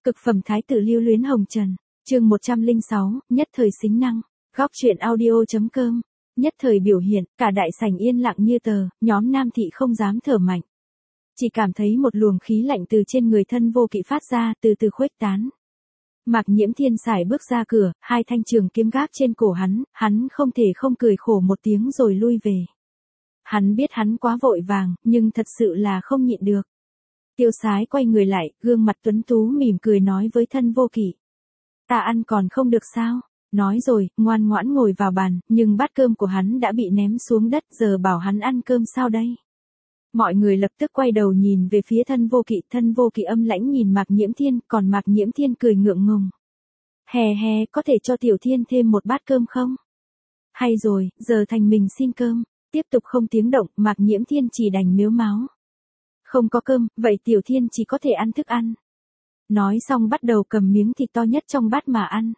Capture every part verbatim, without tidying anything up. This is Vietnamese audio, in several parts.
Cực phẩm thái tử lưu luyến hồng trần, chương một trăm lẻ sáu, nhất thời xính năng, góc truyện audio.com, nhất thời biểu hiện, cả đại sảnh yên lặng như tờ, nhóm nam thị không dám thở mạnh. Chỉ cảm thấy một luồng khí lạnh từ trên người thân vô kỵ phát ra, từ từ khuếch tán. Mạc Nhiễm Thiên sải bước ra cửa, hai thanh trường kiếm gác trên cổ hắn, hắn không thể không cười khổ một tiếng rồi lui về. Hắn biết hắn quá vội vàng, nhưng thật sự là không nhịn được. Tiêu Sái quay người lại, gương mặt tuấn tú mỉm cười nói với thân vô kỵ. Ta ăn còn không được sao? Nói rồi, ngoan ngoãn ngồi vào bàn, nhưng bát cơm của hắn đã bị ném xuống đất, giờ bảo hắn ăn cơm sao đây? Mọi người lập tức quay đầu nhìn về phía thân vô kỵ, thân vô kỵ âm lãnh nhìn Mạc Nhiễm Thiên, còn Mạc Nhiễm Thiên cười ngượng ngùng. Hè hè, có thể cho Tiểu Thiên thêm một bát cơm không? Hay rồi, giờ thành mình xin cơm. Tiếp tục không tiếng động, Mạc Nhiễm Thiên chỉ đành mếu máo. Không có cơm, vậy Tiểu Thiên chỉ có thể ăn thức ăn. Nói xong bắt đầu cầm miếng thịt to nhất trong bát mà ăn.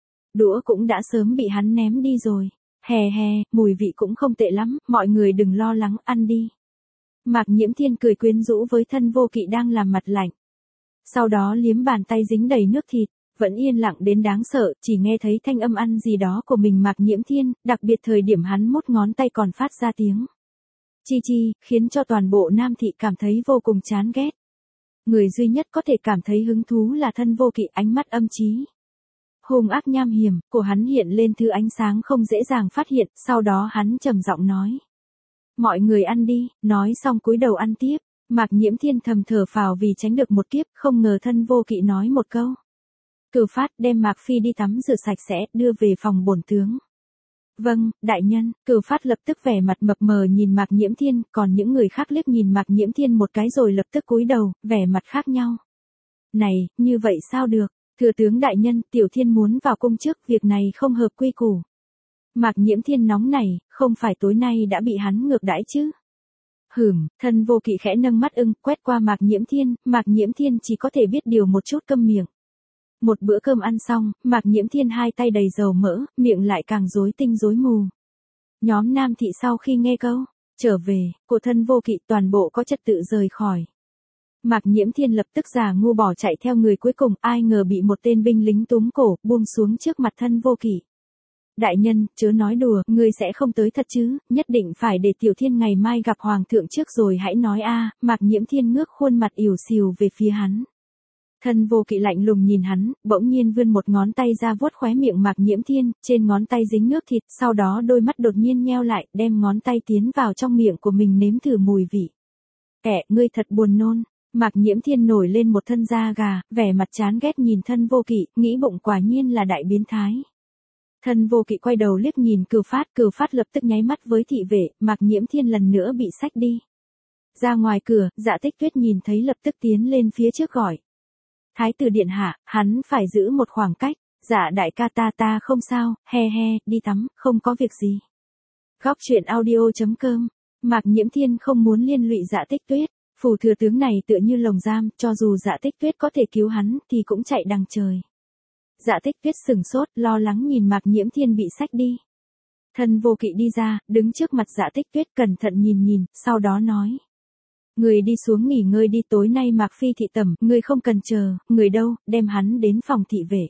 Đũa cũng đã sớm bị hắn ném đi rồi. Hè hè, mùi vị cũng không tệ lắm, mọi người đừng lo lắng, ăn đi. Mạc Nhiễm Thiên cười quyến rũ với thân vô kỵ đang làm mặt lạnh. Sau đó liếm bàn tay dính đầy nước thịt, vẫn yên lặng đến đáng sợ, chỉ nghe thấy thanh âm ăn gì đó của mình Mạc Nhiễm Thiên, đặc biệt thời điểm hắn mốt ngón tay còn phát ra tiếng chi chi, khiến cho toàn bộ nam thị cảm thấy vô cùng chán ghét. Người duy nhất có thể cảm thấy hứng thú là thân vô kỵ, ánh mắt âm trí. Hung ác nham hiểm, của hắn hiện lên thứ ánh sáng không dễ dàng phát hiện, sau đó hắn trầm giọng nói. Mọi người ăn đi, nói xong cúi đầu ăn tiếp. Mạc Nhiễm Thiên thầm thở phào vì tránh được một kiếp, không ngờ thân vô kỵ nói một câu. Cửu Phát đem Mạc Phi đi tắm rửa sạch sẽ, đưa về phòng bổn tướng. Vâng, đại nhân. Cửu Phát lập tức vẻ mặt mập mờ nhìn Mạc Nhiễm Thiên, còn những người khác liếc nhìn Mạc Nhiễm Thiên một cái rồi lập tức cúi đầu, vẻ mặt khác nhau. Này, như vậy sao được? Thừa tướng đại nhân, Tiểu Thiên muốn vào cung trước, việc này không hợp quy củ. Mạc Nhiễm Thiên nóng này, không phải tối nay đã bị hắn ngược đãi chứ? Hửm, thân vô kỵ khẽ nâng mắt ưng, quét qua Mạc Nhiễm Thiên, Mạc Nhiễm Thiên chỉ có thể biết điều một chút câm miệng. Một bữa cơm ăn xong, Mạc Nhiễm Thiên hai tay đầy dầu mỡ, miệng lại càng rối tinh rối mù. Nhóm nam thị sau khi nghe câu, trở về, của thân vô kỵ toàn bộ có trật tự rời khỏi. Mạc Nhiễm Thiên lập tức giả ngu bỏ chạy theo người cuối cùng, ai ngờ bị một tên binh lính túm cổ, buông xuống trước mặt thân vô kỵ. Đại nhân, chớ nói đùa, ngươi sẽ không tới thật chứ, nhất định phải để Tiểu Thiên ngày mai gặp Hoàng thượng trước rồi hãy nói a. Mạc Nhiễm Thiên ngước khuôn mặt ỉu xìu về phía hắn. Thân vô kỵ lạnh lùng nhìn hắn, bỗng nhiên vươn một ngón tay ra vuốt khóe miệng Mạc Nhiễm Thiên, trên ngón tay dính nước thịt, sau đó đôi mắt đột nhiên nheo lại, đem ngón tay tiến vào trong miệng của mình nếm thử mùi vị. Kẻ, ngươi thật buồn nôn. Mạc Nhiễm Thiên nổi lên một thân da gà, vẻ mặt chán ghét nhìn thân vô kỵ, nghĩ bụng quả nhiên là đại biến thái. Thân vô kỵ quay đầu liếc nhìn Cửu Phát, Cửu Phát lập tức nháy mắt với thị vệ, Mạc Nhiễm Thiên lần nữa bị xách đi. Ra ngoài cửa, Dạ Tích Tuyết nhìn thấy lập tức tiến lên phía trước gọi. Thái tử điện hạ, hắn phải giữ một khoảng cách. Dạ đại ca ta ta không sao, he he, đi tắm, không có việc gì. Góc truyện audio.com, Mạc Nhiễm Thiên không muốn liên lụy Dạ Tích Tuyết. Phủ thừa tướng này tựa như lồng giam, cho dù Dạ Tích Tuyết có thể cứu hắn thì cũng chạy đằng trời. Dạ Tích Tuyết sừng sốt, lo lắng nhìn Mạc Nhiễm Thiên bị xách đi. Thân vô kỵ đi ra, đứng trước mặt Dạ Tích Tuyết cẩn thận nhìn nhìn, sau đó nói. Người đi xuống nghỉ ngơi đi, tối nay Mạc Phi thị tẩm, người không cần chờ, người đâu, đem hắn đến phòng thị vệ.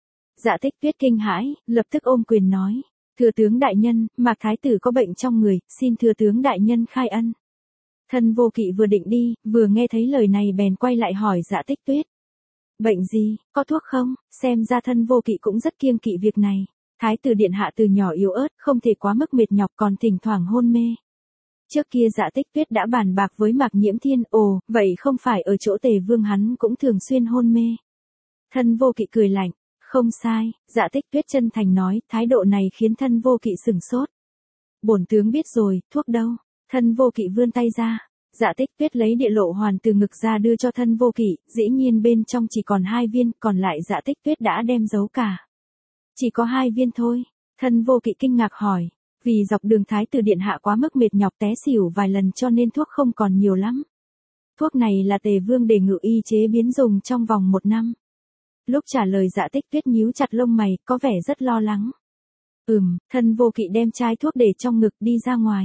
Dạ Tích Tuyết kinh hãi, lập tức ôm quyền nói. Thừa tướng đại nhân, Mạc Thái tử có bệnh trong người, xin thừa tướng đại nhân khai ân. Thân vô kỵ vừa định đi, vừa nghe thấy lời này bèn quay lại hỏi Dạ Tích Tuyết. Bệnh gì, có thuốc không? Xem ra thân vô kỵ cũng rất kiêng kỵ việc này. Thái tử điện hạ từ nhỏ yếu ớt, không thể quá mức mệt nhọc còn thỉnh thoảng hôn mê. Trước kia Dạ Tích Tuyết đã bàn bạc với Mạc Nhiễm Thiên, ồ, vậy không phải ở chỗ Tề Vương hắn cũng thường xuyên hôn mê. Thân vô kỵ cười lạnh, không sai, Dạ Tích Tuyết chân thành nói, thái độ này khiến thân vô kỵ sửng sốt. Bổn tướng biết rồi, thuốc đâu? Thân vô kỵ vươn tay ra. Dạ Tích Tuyết lấy địa lộ hoàn từ ngực ra đưa cho thân vô kỵ, dĩ nhiên bên trong chỉ còn hai viên, còn lại Dạ Tích Tuyết đã đem giấu cả. Chỉ có hai viên thôi. Thân vô kỵ kinh ngạc hỏi, vì dọc đường thái tử điện hạ quá mức mệt nhọc té xỉu vài lần cho nên thuốc không còn nhiều lắm. Thuốc này là Tề Vương để ngự y chế biến dùng trong vòng một năm. Lúc trả lời Dạ Tích Tuyết nhíu chặt lông mày, có vẻ rất lo lắng. Ừm, thân vô kỵ đem chai thuốc để trong ngực đi ra ngoài.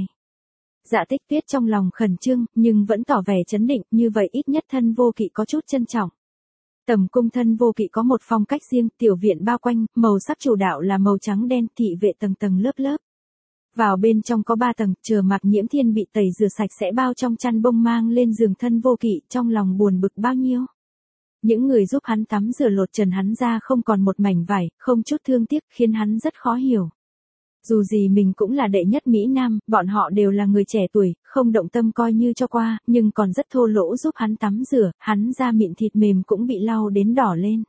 Dạ Tích Tuyết trong lòng khẩn trương, nhưng vẫn tỏ vẻ chấn định, như vậy ít nhất thân vô kỵ có chút trân trọng. Tầm cung Thân Vô Kỵ có một phong cách riêng, tiểu viện bao quanh, màu sắc chủ đạo là màu trắng đen, thị vệ tầng tầng lớp lớp. Vào bên trong có ba tầng, chờ Mạc Nhiễm Thiên bị tẩy rửa sạch sẽ bao trong chăn bông mang lên giường Thân Vô Kỵ, trong lòng buồn bực bao nhiêu. Những người giúp hắn tắm rửa lột trần hắn ra không còn một mảnh vải, không chút thương tiếc, khiến hắn rất khó hiểu. Dù gì mình cũng là đệ nhất Mỹ Nam, bọn họ đều là người trẻ tuổi, không động tâm coi như cho qua, nhưng còn rất thô lỗ giúp hắn tắm rửa, hắn da mịn thịt mềm cũng bị lau đến đỏ lên.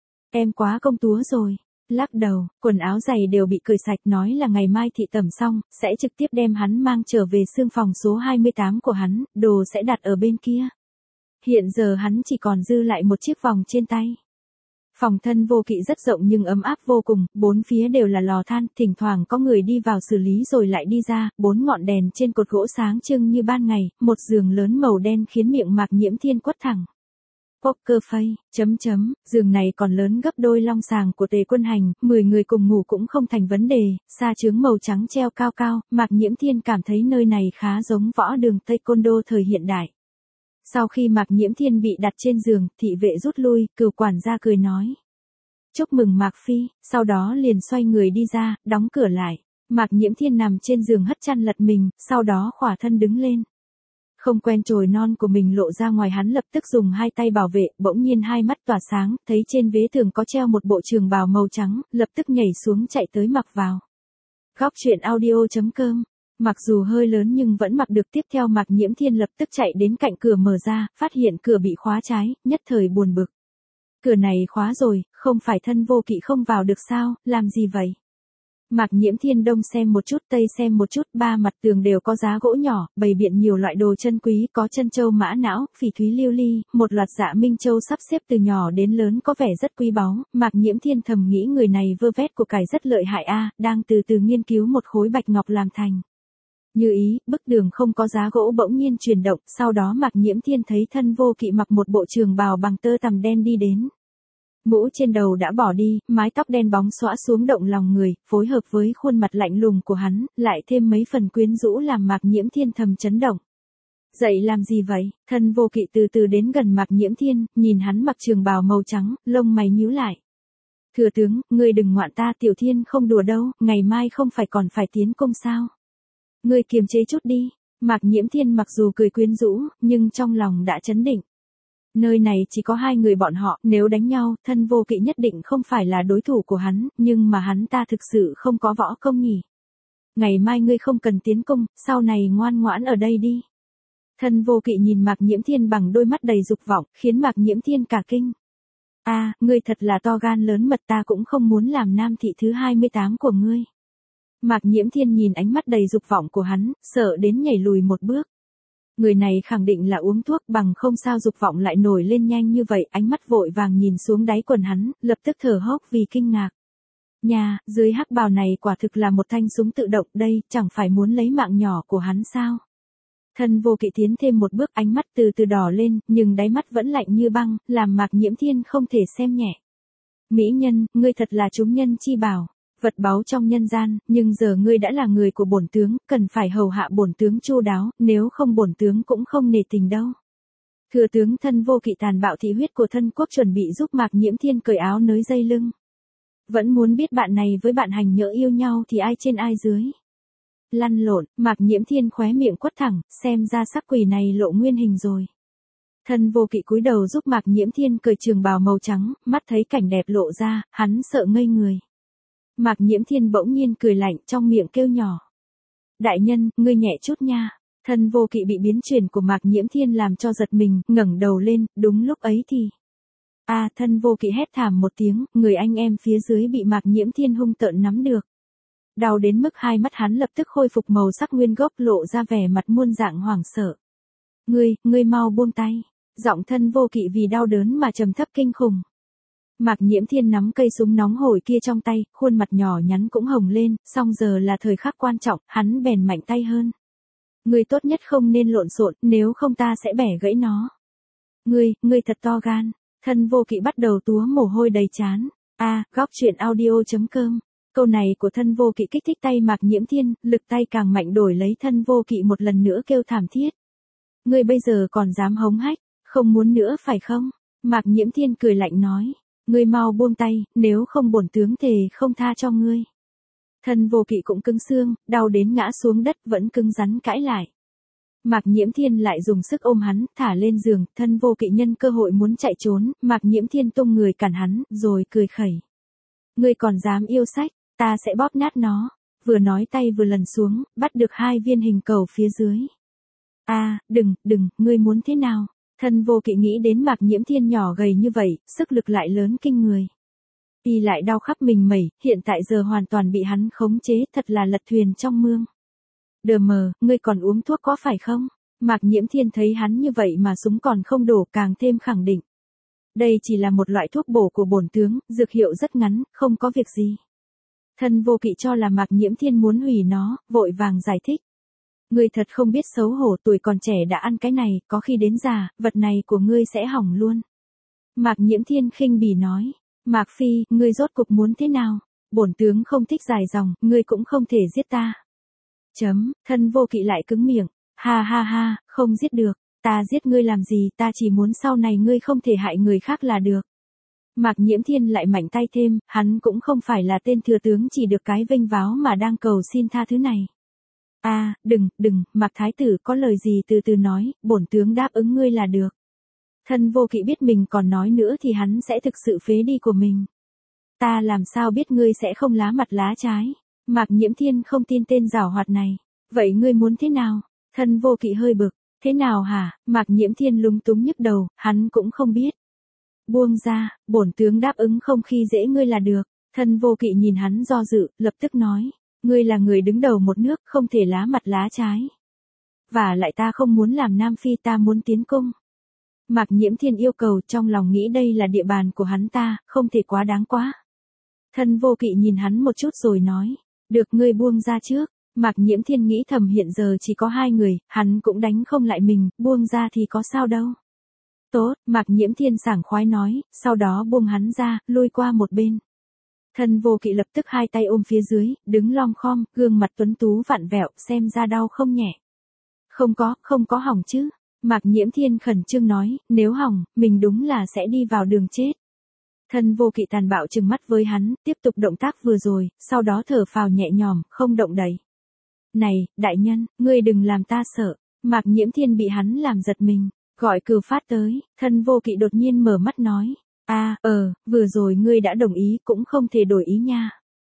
Em quá công túa rồi. Lắc đầu, quần áo giày đều bị cởi sạch, nói là ngày mai thị tẩm xong, sẽ trực tiếp đem hắn mang trở về xương phòng số hai mươi tám của hắn, đồ sẽ đặt ở bên kia. Hiện giờ hắn chỉ còn dư lại một chiếc vòng trên tay. Phòng Thân Vô Kỵ rất rộng nhưng ấm áp vô cùng, bốn phía đều là lò than, thỉnh thoảng có người đi vào xử lý rồi lại đi ra, bốn ngọn đèn trên cột gỗ sáng trưng như ban ngày, một giường lớn màu đen khiến miệng Mạc Nhiễm Thiên quất thẳng. Poker face, chấm chấm, giường này còn lớn gấp đôi long sàng của Tề Quân Hành, mười người cùng ngủ cũng không thành vấn đề, sa chướng màu trắng treo cao cao, Mạc Nhiễm Thiên cảm thấy nơi này khá giống võ đường Taekwondo thời hiện đại. Sau khi Mạc Nhiễm Thiên bị đặt trên giường, thị vệ rút lui, cửu quản gia cười nói. Chúc mừng Mạc Phi, sau đó liền xoay người đi ra, đóng cửa lại. Mạc Nhiễm Thiên nằm trên giường hất chăn lật mình, sau đó khỏa thân đứng lên. Không quen chồi non của mình lộ ra ngoài, hắn lập tức dùng hai tay bảo vệ, bỗng nhiên hai mắt tỏa sáng, thấy trên vế tường có treo một bộ trường bào màu trắng, lập tức nhảy xuống chạy tới mặc vào. Góc truyện audio chấm com. Mặc dù hơi lớn nhưng vẫn mặc được. Tiếp theo Mạc Nhiễm Thiên lập tức chạy đến cạnh cửa mở ra, phát hiện cửa bị khóa trái, nhất thời buồn bực. Cửa này khóa rồi, không phải Thân Vô Kỵ không vào được sao, làm gì vậy? Mạc Nhiễm Thiên đông xem một chút tây xem một chút, ba mặt tường đều có giá gỗ nhỏ, bày biện nhiều loại đồ chân quý, có chân châu mã não, phỉ thúy lưu ly, một loạt dạ minh châu sắp xếp từ nhỏ đến lớn có vẻ rất quý báu. Mạc Nhiễm Thiên thầm nghĩ người này vơ vét của cải rất lợi hại a, đang từ từ nghiên cứu một khối bạch ngọc làm thành. Như ý, bức tường không có giá gỗ bỗng nhiên chuyển động, sau đó Mạc Nhiễm Thiên thấy Thân Vô Kỵ mặc một bộ trường bào bằng tơ tằm đen đi đến. Mũ trên đầu đã bỏ đi, mái tóc đen bóng xõa xuống động lòng người, phối hợp với khuôn mặt lạnh lùng của hắn, lại thêm mấy phần quyến rũ làm Mạc Nhiễm Thiên thầm chấn động. Dậy làm gì vậy? Thân Vô Kỵ từ từ đến gần Mạc Nhiễm Thiên, nhìn hắn mặc trường bào màu trắng, lông mày nhíu lại. Thừa tướng, ngươi đừng ngoạn ta, Tiểu Thiên không đùa đâu, ngày mai không phải còn phải tiến cung sao? Ngươi kiềm chế chút đi. Mạc Nhiễm Thiên mặc dù cười quyến rũ, nhưng trong lòng đã chấn định. Nơi này chỉ có hai người bọn họ, nếu đánh nhau, Thân Vô Kỵ nhất định không phải là đối thủ của hắn, nhưng mà hắn ta thực sự không có võ công nhỉ. Ngày mai ngươi không cần tiến cung, sau này ngoan ngoãn ở đây đi. Thân Vô Kỵ nhìn Mạc Nhiễm Thiên bằng đôi mắt đầy dục vọng, khiến Mạc Nhiễm Thiên cả kinh. A, à, ngươi thật là to gan lớn mật, ta cũng không muốn làm nam thị thứ hai mươi tám của ngươi. Mạc Nhiễm Thiên nhìn ánh mắt đầy dục vọng của hắn, sợ đến nhảy lùi một bước. Người này khẳng định là uống thuốc, bằng không sao dục vọng lại nổi lên nhanh như vậy, ánh mắt vội vàng nhìn xuống đáy quần hắn, lập tức thở hốc vì kinh ngạc. Nhà, dưới hắc bào này quả thực là một thanh súng tự động đây, chẳng phải muốn lấy mạng nhỏ của hắn sao? Thân Vô Kỵ tiến thêm một bước, ánh mắt từ từ đỏ lên, nhưng đáy mắt vẫn lạnh như băng, làm Mạc Nhiễm Thiên không thể xem nhẹ. Mỹ nhân, ngươi thật là chúng nhân chi bảo, vật báu trong nhân gian, nhưng giờ ngươi đã là người của bổn tướng, cần phải hầu hạ bổn tướng chu đáo, nếu không bổn tướng cũng không nể tình đâu. Thừa tướng Thân Vô Kỵ tàn bạo thị huyết của thân quốc chuẩn bị giúp Mạc Nhiễm Thiên cởi áo nới dây lưng. Vẫn muốn biết bạn này với bạn hành nhỡ yêu nhau thì ai trên ai dưới. Lăn lộn, Mạc Nhiễm Thiên khóe miệng quất thẳng, xem ra sắc quỷ này lộ nguyên hình rồi. Thân Vô Kỵ cúi đầu giúp Mạc Nhiễm Thiên cởi trường bào màu trắng, mắt thấy cảnh đẹp lộ ra, hắn sợ ngây người. Mạc Nhiễm Thiên bỗng nhiên cười lạnh, trong miệng kêu nhỏ. Đại nhân, ngươi nhẹ chút nha. Thân Vô Kỵ bị biến chuyển của Mạc Nhiễm Thiên làm cho giật mình, ngẩng đầu lên, đúng lúc ấy thì. A, à, Thân Vô Kỵ hét thảm một tiếng, người anh em phía dưới bị Mạc Nhiễm Thiên hung tợn nắm được. Đau đến mức hai mắt hắn lập tức khôi phục màu sắc nguyên gốc, lộ ra vẻ mặt muôn dạng hoảng sợ. Ngươi, ngươi mau buông tay. Giọng Thân Vô Kỵ vì đau đớn mà trầm thấp kinh khủng. Mạc Nhiễm Thiên nắm cây súng nóng hổi kia trong tay, khuôn mặt nhỏ nhắn cũng hồng lên, song giờ là thời khắc quan trọng, hắn bèn mạnh tay hơn. Ngươi tốt nhất không nên lộn xộn, nếu không ta sẽ bẻ gãy nó. Ngươi, ngươi thật to gan. Thân Vô Kỵ bắt đầu túa mồ hôi đầy trán. A, à, góc truyện audio chấm com. Câu này của Thân Vô Kỵ kích thích tay Mạc Nhiễm Thiên, lực tay càng mạnh đổi lấy Thân Vô Kỵ một lần nữa kêu thảm thiết. Ngươi bây giờ còn dám hống hách, không muốn nữa phải không? Mạc Nhiễm Thiên cười lạnh nói, ngươi mau buông tay, nếu không bổn tướng thề không tha cho ngươi. Thân Vô Kỵ cũng cứng xương, đau đến ngã xuống đất vẫn cứng rắn cãi lại. Mạc Nhiễm Thiên lại dùng sức ôm hắn, thả lên giường, Thân Vô Kỵ nhân cơ hội muốn chạy trốn, Mạc Nhiễm Thiên tung người cản hắn, rồi cười khẩy. Ngươi còn dám yêu sách, ta sẽ bóp nát nó. Vừa nói tay vừa lần xuống, bắt được hai viên hình cầu phía dưới. A, à, đừng, đừng, ngươi muốn thế nào? Thân Vô Kỵ nghĩ đến Mạc Nhiễm Thiên nhỏ gầy như vậy, sức lực lại lớn kinh người. Y lại đau khắp mình mẩy, hiện tại giờ hoàn toàn bị hắn khống chế, thật là lật thuyền trong mương. Đờ mờ, ngươi còn uống thuốc có phải không? Mạc Nhiễm Thiên thấy hắn như vậy mà súng còn không đổ, càng thêm khẳng định. Đây chỉ là một loại thuốc bổ của bổn tướng, dược hiệu rất ngắn, không có việc gì. Thân Vô Kỵ cho là Mạc Nhiễm Thiên muốn hủy nó, vội vàng giải thích. Ngươi thật không biết xấu hổ, tuổi còn trẻ đã ăn cái này, có khi đến già, vật này của ngươi sẽ hỏng luôn. Mạc Nhiễm Thiên khinh bỉ nói. Mạc Phi, ngươi rốt cục muốn thế nào? Bổn tướng không thích dài dòng, ngươi cũng không thể giết ta. Chấm, Thân Vô Kỵ lại cứng miệng. Ha ha ha, không giết được, ta giết ngươi làm gì, ta chỉ muốn sau này ngươi không thể hại người khác là được. Mạc Nhiễm Thiên lại mạnh tay thêm, hắn cũng không phải là tên thừa tướng chỉ được cái vênh váo mà đang cầu xin tha thứ này. A, à, đừng, đừng, Mạc Thái Tử có lời gì từ từ nói, bổn tướng đáp ứng ngươi là được. Thân Vô Kỵ biết mình còn nói nữa thì hắn sẽ thực sự phế đi của mình. Ta làm sao biết ngươi sẽ không lá mặt lá trái. Mạc Nhiễm Thiên không tin tên giảo hoạt này. Vậy ngươi muốn thế nào? Thân Vô Kỵ hơi bực. Thế nào hả? Mạc Nhiễm Thiên lúng túng nhức đầu, hắn cũng không biết. Buông ra, bổn tướng đáp ứng không khi dễ ngươi là được. Thân Vô Kỵ nhìn hắn do dự, lập tức nói. Ngươi là người đứng đầu một nước, không thể lá mặt lá trái. Và lại ta không muốn làm Nam Phi, ta muốn tiến cung. Mạc Nhiễm Thiên yêu cầu, trong lòng nghĩ đây là địa bàn của hắn ta, không thể quá đáng quá. Thân Vô Kỵ nhìn hắn một chút rồi nói, được, ngươi buông ra trước. Mạc Nhiễm Thiên nghĩ thầm hiện giờ chỉ có hai người, hắn cũng đánh không lại mình, buông ra thì có sao đâu. Tốt, Mạc Nhiễm Thiên sảng khoái nói, sau đó buông hắn ra, lui qua một bên. Thân Vô Kỵ lập tức hai tay ôm phía dưới, đứng lom khom, gương mặt tuấn tú vặn vẹo, xem ra đau không nhẹ. Không có, không có hỏng chứ. Mạc Nhiễm Thiên khẩn trương nói, nếu hỏng, mình đúng là sẽ đi vào đường chết. Thân Vô Kỵ tàn bạo trừng mắt với hắn, tiếp tục động tác vừa rồi, sau đó thở phào nhẹ nhõm, không động đậy. Này, đại nhân, ngươi đừng làm ta sợ. Mạc Nhiễm Thiên bị hắn làm giật mình, gọi Cửu Phát tới. Thân Vô Kỵ đột nhiên mở mắt nói, a, à, ờ, vừa rồi ngươi đã đồng ý, cũng không thể đổi ý nha.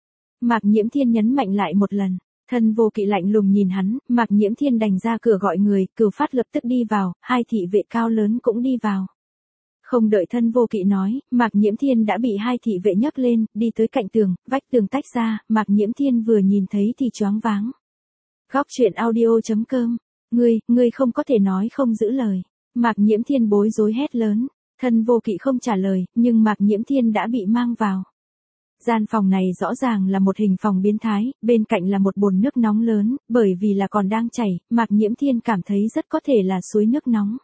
Mạc Nhiễm Thiên nhấn mạnh lại một lần. Thân Vô Kỵ lạnh lùng nhìn hắn, Mạc Nhiễm Thiên đành ra cửa gọi người, Cửu Phát lập tức đi vào, hai thị vệ cao lớn cũng đi vào. Không đợi Thân Vô Kỵ nói, Mạc Nhiễm Thiên đã bị hai thị vệ nhấc lên, đi tới cạnh tường, vách tường tách ra, Mạc Nhiễm Thiên vừa nhìn thấy thì choáng váng. Góc truyện audio chấm com, ngươi, ngươi không có thể nói không giữ lời. Mạc Nhiễm Thiên bối rối hét lớn, Thân Vô Kỵ không trả lời, nhưng Mạc Nhiễm Thiên đã bị mang vào. Gian phòng này rõ ràng là một hình phòng biến thái, bên cạnh là một bồn nước nóng lớn, bởi vì là còn đang chảy, Mạc Nhiễm Thiên cảm thấy rất có thể là suối nước nóng.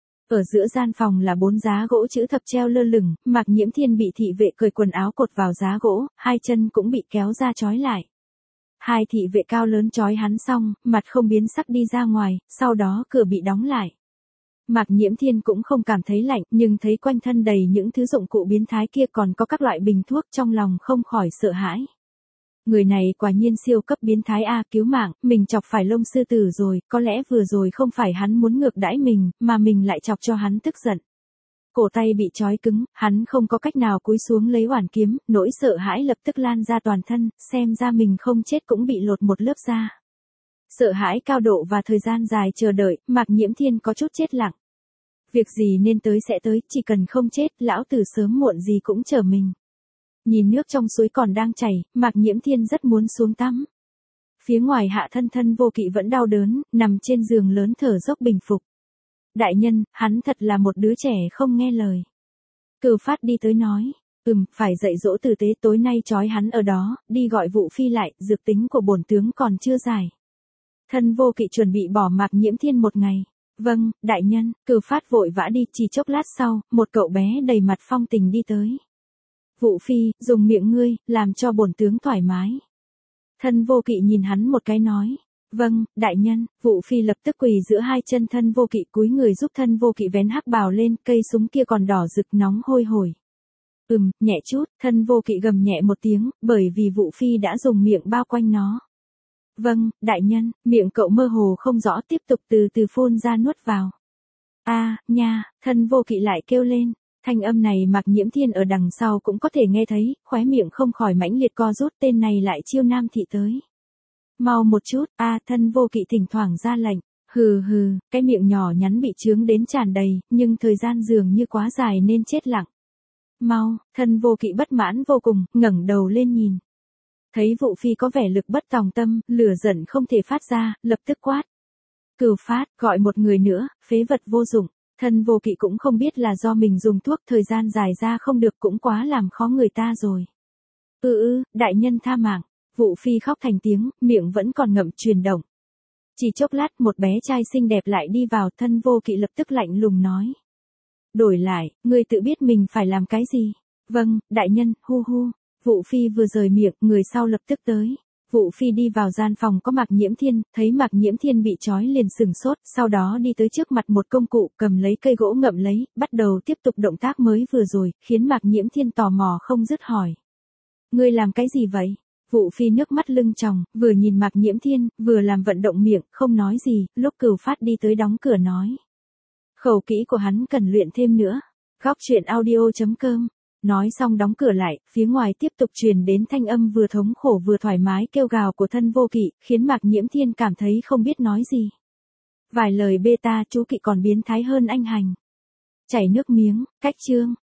Ở giữa gian phòng là bốn giá gỗ chữ thập treo lơ lửng, Mạc Nhiễm Thiên bị thị vệ cởi quần áo cột vào giá gỗ, hai chân cũng bị kéo ra trói lại. Hai thị vệ cao lớn trói hắn xong, mặt không biến sắc đi ra ngoài, sau đó cửa bị đóng lại. Mạc Nhiễm Thiên cũng không cảm thấy lạnh, nhưng thấy quanh thân đầy những thứ dụng cụ biến thái kia còn có các loại bình thuốc, trong lòng không khỏi sợ hãi. Người này quả nhiên siêu cấp biến thái a, cứu mạng, mình chọc phải lông sư tử rồi, có lẽ vừa rồi không phải hắn muốn ngược đãi mình, mà mình lại chọc cho hắn tức giận. Cổ tay bị trói cứng, hắn không có cách nào cúi xuống lấy oản kiếm, nỗi sợ hãi lập tức lan ra toàn thân, xem ra mình không chết cũng bị lột một lớp da. Sợ hãi cao độ và thời gian dài chờ đợi, Mạc Nhiễm Thiên có chút chết lặng. Việc gì nên tới sẽ tới, chỉ cần không chết, lão tử sớm muộn gì cũng chờ mình. Nhìn nước trong suối còn đang chảy, Mạc Nhiễm Thiên rất muốn xuống tắm. Phía ngoài Hạ Thân Thân Vô Kỵ vẫn đau đớn, nằm trên giường lớn thở dốc bình phục. Đại nhân, hắn thật là một đứa trẻ không nghe lời. Cửu Phát đi tới nói, ừm, phải dạy dỗ tử tế, tối nay trói hắn ở đó, đi gọi Vũ Phi lại, dược tính của bổn tướng còn chưa giải. Thân Vô Kỵ chuẩn bị bỏ Mạc Nhiễm Thiên một ngày. Vâng, đại nhân, Cửu Phát vội vã đi, chỉ chốc lát sau, một cậu bé đầy mặt phong tình đi tới. Vũ Phi, dùng miệng ngươi, làm cho bổn tướng thoải mái. Thân Vô Kỵ nhìn hắn một cái nói, Vâng, đại nhân. Vũ Phi lập tức quỳ giữa hai chân Thân Vô Kỵ, cúi người giúp Thân Vô Kỵ vén hắc bào lên, cây súng kia còn đỏ rực nóng hôi hổi. Ừm, nhẹ chút. Thân Vô Kỵ gầm nhẹ một tiếng, bởi vì Vũ Phi đã dùng miệng bao quanh nó. Vâng, đại nhân. Miệng cậu mơ hồ không rõ, tiếp tục từ từ phun ra nuốt vào. A, nha. Thân Vô Kỵ lại kêu lên. Thanh âm này Mạc Nhiễm Thiên ở đằng sau cũng có thể nghe thấy, khóe miệng không khỏi mãnh liệt co rút, tên này lại chiêu nam thị tới. Mau một chút. A, Thân Vô Kỵ thỉnh thoảng ra lệnh. Hừ hừ, cái miệng nhỏ nhắn bị chướng đến tràn đầy, nhưng thời gian dường như quá dài nên chết lặng. Mau. Thân Vô Kỵ bất mãn vô cùng, ngẩng đầu lên nhìn. Thấy Vũ Phi có vẻ lực bất tòng tâm, lửa giận không thể phát ra, lập tức quát. Cửu Phát, gọi một người nữa, phế vật vô dụng. Thân Vô Kỵ cũng không biết là do mình dùng thuốc thời gian dài ra không được, cũng quá làm khó người ta rồi. Ừ ư, đại nhân tha mạng. Vũ Phi khóc thành tiếng, miệng vẫn còn ngậm chuyển động. Chỉ chốc lát một bé trai xinh đẹp lại đi vào, Thân Vô Kỵ lập tức lạnh lùng nói. Đổi lại, ngươi tự biết mình phải làm cái gì? Vâng, đại nhân, hu hu. Vũ Phi vừa rời miệng, người sau lập tức tới. Vũ Phi đi vào gian phòng có Mạc Nhiễm Thiên, thấy Mạc Nhiễm Thiên bị trói liền sừng sốt, sau đó đi tới trước mặt một công cụ, cầm lấy cây gỗ ngậm lấy, bắt đầu tiếp tục động tác mới vừa rồi, khiến Mạc Nhiễm Thiên tò mò không dứt hỏi. Ngươi làm cái gì vậy? Vũ Phi nước mắt lưng tròng, vừa nhìn Mạc Nhiễm Thiên, vừa làm vận động miệng, không nói gì, lúc Cửu Phát đi tới đóng cửa nói. Khẩu kỹ của hắn cần luyện thêm nữa. Góc truyện audio chấm com. Nói xong đóng cửa lại, phía ngoài tiếp tục truyền đến thanh âm vừa thống khổ vừa thoải mái kêu gào của Thân Vô Kỵ, khiến Mạc Nhiễm Thiên cảm thấy không biết nói gì. Vài lời beta chú Kỵ còn biến thái hơn anh hành. Chảy nước miếng, cách chương.